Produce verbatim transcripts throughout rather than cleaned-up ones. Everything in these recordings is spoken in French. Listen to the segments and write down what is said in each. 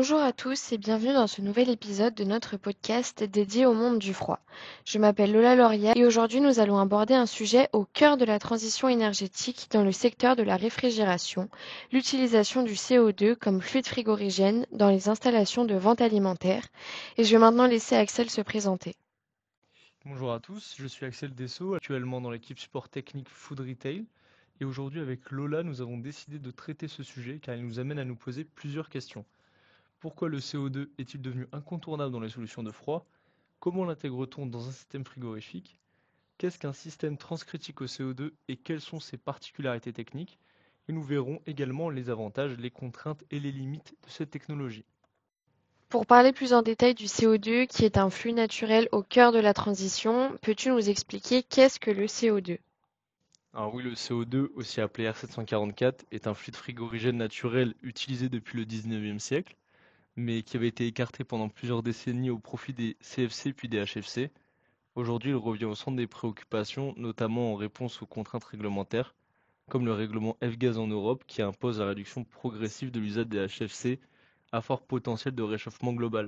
Bonjour à tous et bienvenue dans ce nouvel épisode de notre podcast dédié au monde du froid. Je m'appelle Lola Laurier et aujourd'hui nous allons aborder un sujet au cœur de la transition énergétique dans le secteur de la réfrigération, l'utilisation du C O deux comme fluide frigorigène dans les installations de vente alimentaire. Et je vais maintenant laisser Axel se présenter. Bonjour à tous, je suis Axel Dessau, actuellement dans l'équipe support technique Food Retail. Et aujourd'hui, avec Lola, nous avons décidé de traiter ce sujet car il nous amène à nous poser plusieurs questions. Pourquoi le C O deux est-il devenu incontournable dans les solutions de froid? Comment l'intègre-t-on dans un système frigorifique? Qu'est-ce qu'un système transcritique au C O deux et quelles sont ses particularités techniques? Et nous verrons également les avantages, les contraintes et les limites de cette technologie. Pour parler plus en détail du C O deux, qui est un flux naturel au cœur de la transition, peux-tu nous expliquer qu'est-ce que le C O deux? Alors oui, le C O deux, aussi appelé R sept cent quarante-quatre, est un fluide frigorigène naturel utilisé depuis le dix-neuvième siècle, mais qui avait été écarté pendant plusieurs décennies au profit des C F C puis des H F C. Aujourd'hui, il revient au centre des préoccupations, notamment en réponse aux contraintes réglementaires, comme le règlement F-Gaz en Europe, qui impose la réduction progressive de l'usage des H F C à fort potentiel de réchauffement global.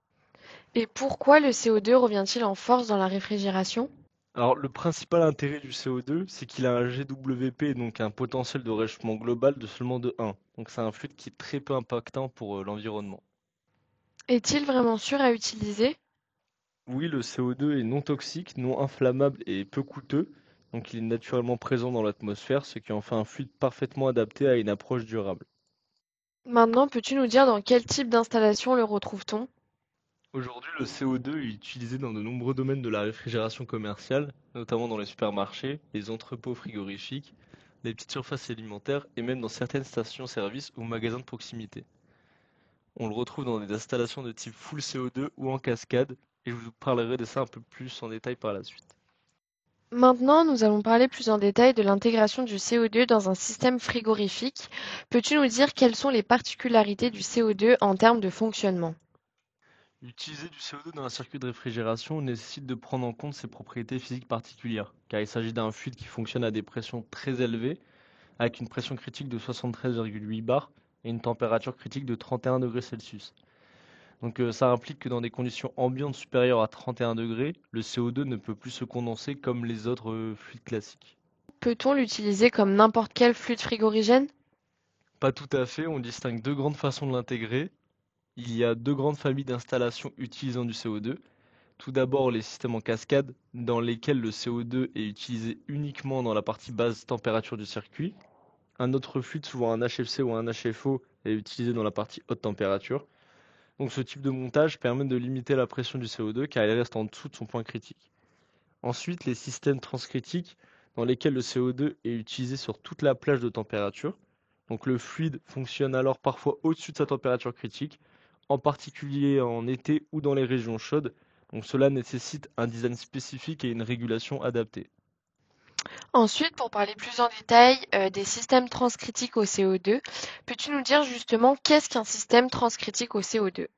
Et pourquoi le C O deux revient-il en force dans la réfrigération? Alors, le principal intérêt du C O deux, c'est qu'il a un G W P, donc un potentiel de réchauffement global de seulement de un. Donc, c'est un fluide qui est très peu impactant pour euh, l'environnement. Est-il vraiment sûr à utiliser? Oui, le C O deux est non toxique, non inflammable et peu coûteux, donc il est naturellement présent dans l'atmosphère, ce qui en fait un fluide parfaitement adapté à une approche durable. Maintenant, peux-tu nous dire dans quel type d'installation le retrouve-t-on? Aujourd'hui, le C O deux est utilisé dans de nombreux domaines de la réfrigération commerciale, notamment dans les supermarchés, les entrepôts frigorifiques, les petites surfaces alimentaires et même dans certaines stations-service ou magasins de proximité. On le retrouve dans des installations de type full C O deux ou en cascade, et je vous parlerai de ça un peu plus en détail par la suite. Maintenant, nous allons parler plus en détail de l'intégration du C O deux dans un système frigorifique. Peux-tu nous dire quelles sont les particularités du C O deux en termes de fonctionnement? Utiliser du C O deux dans un circuit de réfrigération nécessite de prendre en compte ses propriétés physiques particulières, car il s'agit d'un fluide qui fonctionne à des pressions très élevées, avec une pression critique de soixante-treize virgule huit bar et une température critique de trente et un degrés Celsius. Donc euh, ça implique que dans des conditions ambiantes supérieures à trente et un degrés, le C O deux ne peut plus se condenser comme les autres euh, fluides classiques. Peut-on l'utiliser comme n'importe quel fluide frigorigène? Pas tout à fait, on distingue deux grandes façons de l'intégrer. Il y a deux grandes familles d'installations utilisant du C O deux. Tout d'abord, les systèmes en cascade, dans lesquels le C O deux est utilisé uniquement dans la partie basse température du circuit. Un autre fluide, souvent un H F C ou un H F O, est utilisé dans la partie haute température. Donc ce type de montage permet de limiter la pression du C O deux car il reste en dessous de son point critique. Ensuite, les systèmes transcritiques, dans lesquels le C O deux est utilisé sur toute la plage de température. Donc le fluide fonctionne alors parfois au-dessus de sa température critique, en particulier en été ou dans les régions chaudes. Donc cela nécessite un design spécifique et une régulation adaptée. Ensuite, pour parler plus en détail euh, des systèmes transcritiques au C O deux, peux-tu nous dire justement qu'est-ce qu'un système transcritique au C O deux?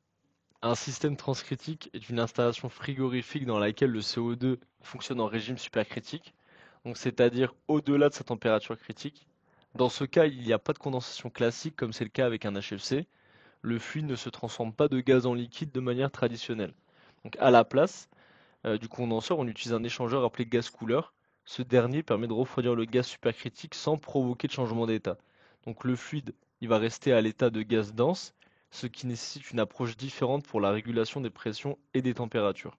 Un système transcritique est une installation frigorifique dans laquelle le C O deux fonctionne en régime supercritique, donc c'est-à-dire au-delà de sa température critique. Dans ce cas, il n'y a pas de condensation classique comme c'est le cas avec un H F C. Le fluide ne se transforme pas de gaz en liquide de manière traditionnelle. Donc à la place euh, du condenseur, on utilise un échangeur appelé gaz couleur. Ce dernier permet de refroidir le gaz supercritique sans provoquer de changement d'état. Donc le fluide, il va rester à l'état de gaz dense, ce qui nécessite une approche différente pour la régulation des pressions et des températures.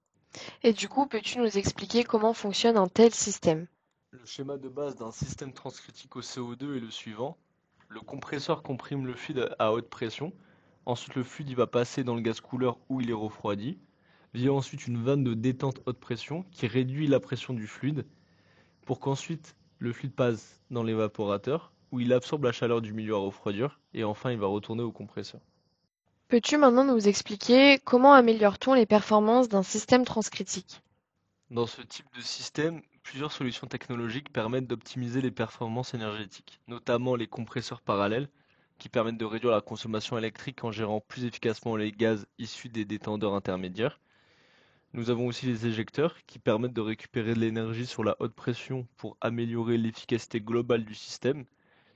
Et du coup, peux-tu nous expliquer comment fonctionne un tel système? Le schéma de base d'un système transcritique au C O deux est le suivant. Le compresseur comprime le fluide à haute pression. Ensuite, le fluide il va passer dans le gaz couleur où il est refroidi. Vient ensuite une vanne de détente haute pression qui réduit la pression du fluide pour qu'ensuite le fluide passe dans l'évaporateur où il absorbe la chaleur du milieu à refroidir et enfin il va retourner au compresseur. Peux-tu maintenant nous expliquer comment améliore-t-on les performances d'un système transcritique? Dans ce type de système, plusieurs solutions technologiques permettent d'optimiser les performances énergétiques, notamment les compresseurs parallèles qui permettent de réduire la consommation électrique en gérant plus efficacement les gaz issus des détendeurs intermédiaires. Nous avons aussi les éjecteurs qui permettent de récupérer de l'énergie sur la haute pression pour améliorer l'efficacité globale du système.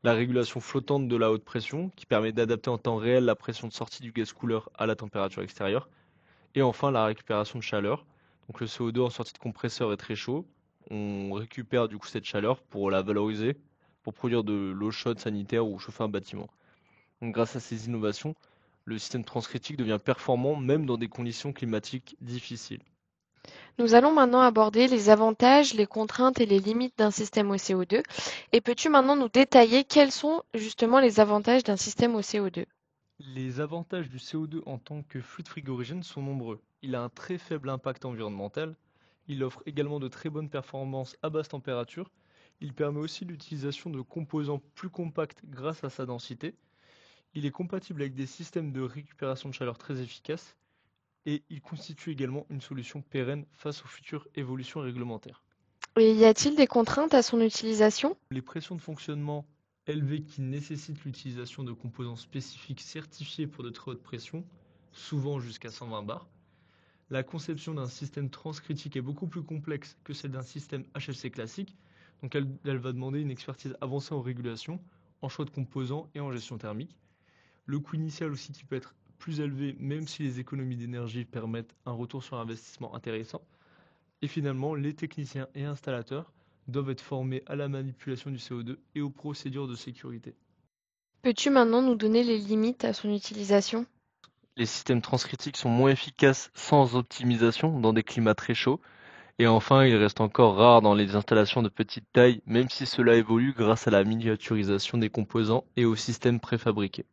La régulation flottante de la haute pression, qui permet d'adapter en temps réel la pression de sortie du gaz couleur à la température extérieure. Et enfin, la récupération de chaleur. Donc le C O deux en sortie de compresseur est très chaud. On récupère du coup cette chaleur pour la valoriser, pour produire de l'eau chaude sanitaire ou chauffer un bâtiment. Donc grâce à ces innovations, le système transcritique devient performant même dans des conditions climatiques difficiles. Nous allons maintenant aborder les avantages, les contraintes et les limites d'un système au C O deux. Et peux-tu maintenant nous détailler quels sont justement les avantages d'un système au C O deux? Les avantages du C O deux en tant que fluide frigorigène sont nombreux. Il a un très faible impact environnemental. Il offre également de très bonnes performances à basse température. Il permet aussi l'utilisation de composants plus compacts grâce à sa densité. Il est compatible avec des systèmes de récupération de chaleur très efficaces. Et il constitue également une solution pérenne face aux futures évolutions réglementaires. Et y a-t-il des contraintes à son utilisation? Les pressions de fonctionnement élevées qui nécessitent l'utilisation de composants spécifiques certifiés pour de très hautes pressions, souvent jusqu'à cent vingt bars. La conception d'un système transcritique est beaucoup plus complexe que celle d'un système H F C classique, donc elle, elle va demander une expertise avancée en régulation, en choix de composants et en gestion thermique. Le coût initial aussi qui peut être plus élevé, même si les économies d'énergie permettent un retour sur investissement intéressant. Et finalement, les techniciens et installateurs doivent être formés à la manipulation du C O deux et aux procédures de sécurité. Peux-tu maintenant nous donner les limites à son utilisation? Les systèmes transcritiques sont moins efficaces sans optimisation dans des climats très chauds. Et enfin, il reste encore rare dans les installations de petite taille, même si cela évolue grâce à la miniaturisation des composants et aux systèmes préfabriqués.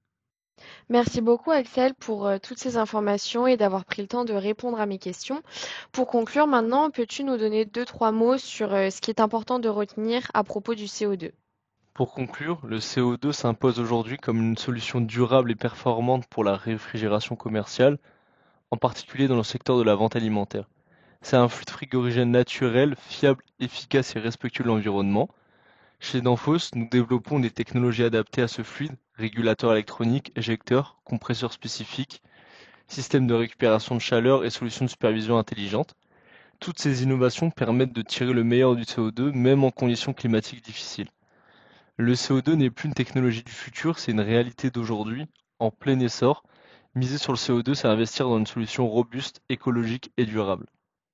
Merci beaucoup Axel pour euh, toutes ces informations et d'avoir pris le temps de répondre à mes questions. Pour conclure maintenant, peux-tu nous donner deux, trois mots sur euh, ce qui est important de retenir à propos du C O deux? Pour conclure, le C O deux s'impose aujourd'hui comme une solution durable et performante pour la réfrigération commerciale, en particulier dans le secteur de la vente alimentaire. C'est un fluide frigorigène naturel, fiable, efficace et respectueux de l'environnement. Chez Danfoss, nous développons des technologies adaptées à ce fluide, régulateurs électroniques, éjecteurs, compresseurs spécifiques, systèmes de récupération de chaleur et solutions de supervision intelligentes. Toutes ces innovations permettent de tirer le meilleur du C O deux, même en conditions climatiques difficiles. Le C O deux n'est plus une technologie du futur, c'est une réalité d'aujourd'hui, en plein essor. Miser sur le C O deux, c'est investir dans une solution robuste, écologique et durable.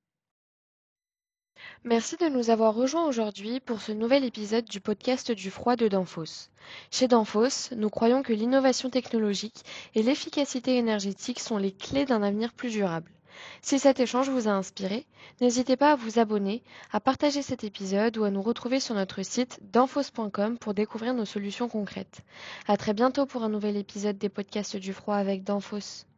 Merci de nous avoir rejoints aujourd'hui pour ce nouvel épisode du podcast du froid de Danfoss. Chez Danfoss, nous croyons que l'innovation technologique et l'efficacité énergétique sont les clés d'un avenir plus durable. Si cet échange vous a inspiré, n'hésitez pas à vous abonner, à partager cet épisode ou à nous retrouver sur notre site danfoss point com pour découvrir nos solutions concrètes. À très bientôt pour un nouvel épisode des podcasts du froid avec Danfoss.